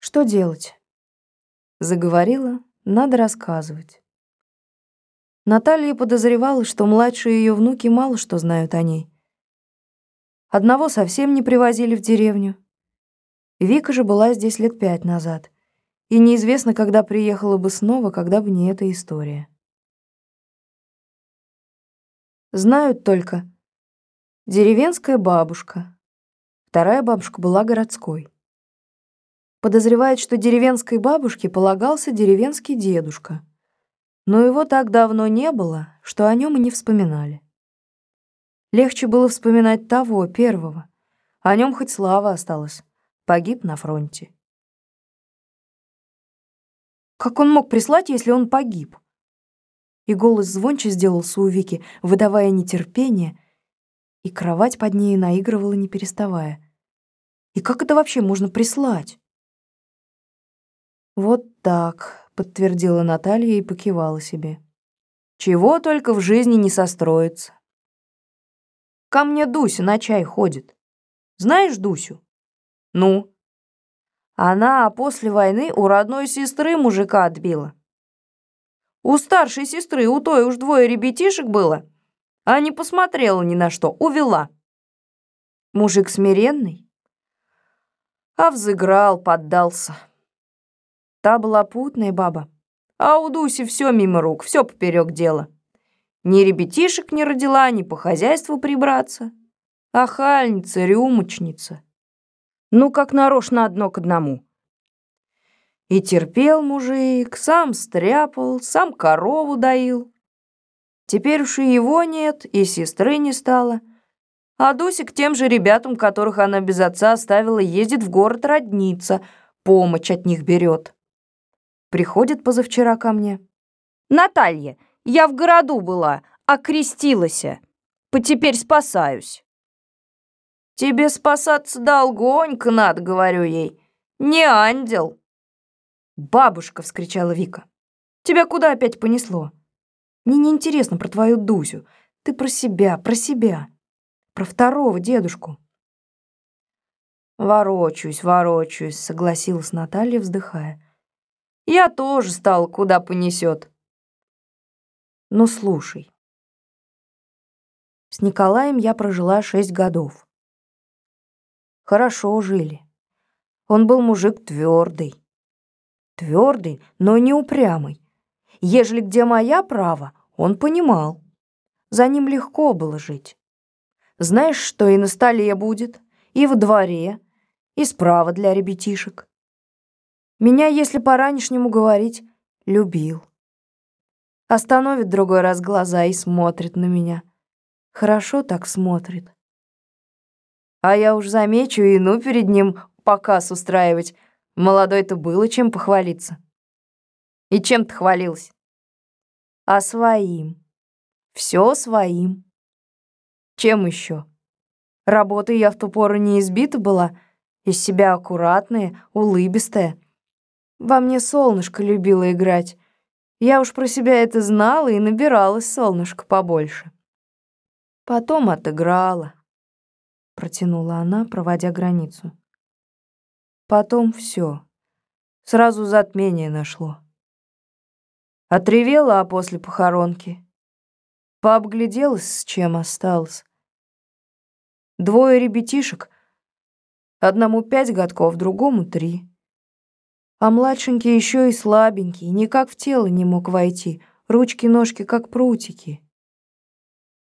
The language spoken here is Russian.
Что делать? Заговорила, надо рассказывать. Наталья подозревала, что младшие ее внуки мало что знают о ней. Одного совсем не привозили в деревню. Вика же была здесь лет 5 назад, и неизвестно, когда приехала бы снова, когда бы не эта история. Знают только деревенская бабушка, вторая бабушка была городской. Подозревает, что деревенской бабушке полагался деревенский дедушка, но его так давно не было, что о нем и не вспоминали. Легче было вспоминать того, первого. О нем хоть слава осталась. Погиб на фронте. Как он мог прислать, если он погиб? И голос звонче сделался у Вики, выдавая нетерпение, и кровать под ней наигрывала, не переставая. И как это вообще можно прислать? Вот так, подтвердила Наталья и покивала себе. Чего только в жизни не состроится. Ко мне Дуся на чай ходит. Знаешь Дусю? Ну? Она после войны у родной сестры мужика отбила. У старшей сестры, у той уж 2 ребятишек было, а не посмотрела ни на что, увела. Мужик смиренный, а взыграл, поддался. Та была путная баба, а у Дуси все мимо рук, все поперек дела. Ни ребятишек не родила, ни по хозяйству прибраться. Ахальница, рюмочница. Ну, как нарочно одно к одному. И терпел мужик, сам стряпал, сам корову доил. Теперь уж и его нет, и сестры не стало. А Дуся к тем же ребятам, которых она без отца оставила, ездит в город родниться, помощь от них берет. Приходит позавчера ко мне. «Наталья, я в городу была, окрестилася. Теперь спасаюсь». «Тебе спасаться долгонько надо», — говорю ей. «Не ангел». «Бабушка!» — вскричала Вика. «Тебя куда опять понесло? Мне не интересно про твою Дусю. Ты про себя, про себя. Про второго дедушку». «Ворочаюсь, — согласилась Наталья, вздыхая. «Я тоже стала, куда понесет». «Ну, слушай. С Николаем я прожила 6 годов. Хорошо жили. Он был мужик твердый. Твердый, но не упрямый. Ежели где моя права, он понимал. За ним легко было жить. Знаешь, что и на столе будет, и во дворе, и справа для ребятишек. Меня, если по-ранешнему говорить, любил. Остановит другой раз глаза и смотрит на меня. Хорошо так смотрит. А я уж замечу, и ну перед ним показ устраивать. Молодой-то было чем похвалиться. И чем ты хвалилась? А своим. Все своим. Чем еще? Работой я в ту пору не избита была, из себя аккуратная, улыбистая. Во мне солнышко любило играть. Я уж про себя это знала и набиралась солнышко побольше. Потом отыграла, протянула она, проводя границу. Потом все. Сразу затмение нашло. Отревела, а после похоронки. Пообгляделась, с чем осталось. 2 ребятишек, одному 5 годков, другому 3. А младшенький еще и слабенький, никак в тело не мог войти, ручки-ножки как прутики.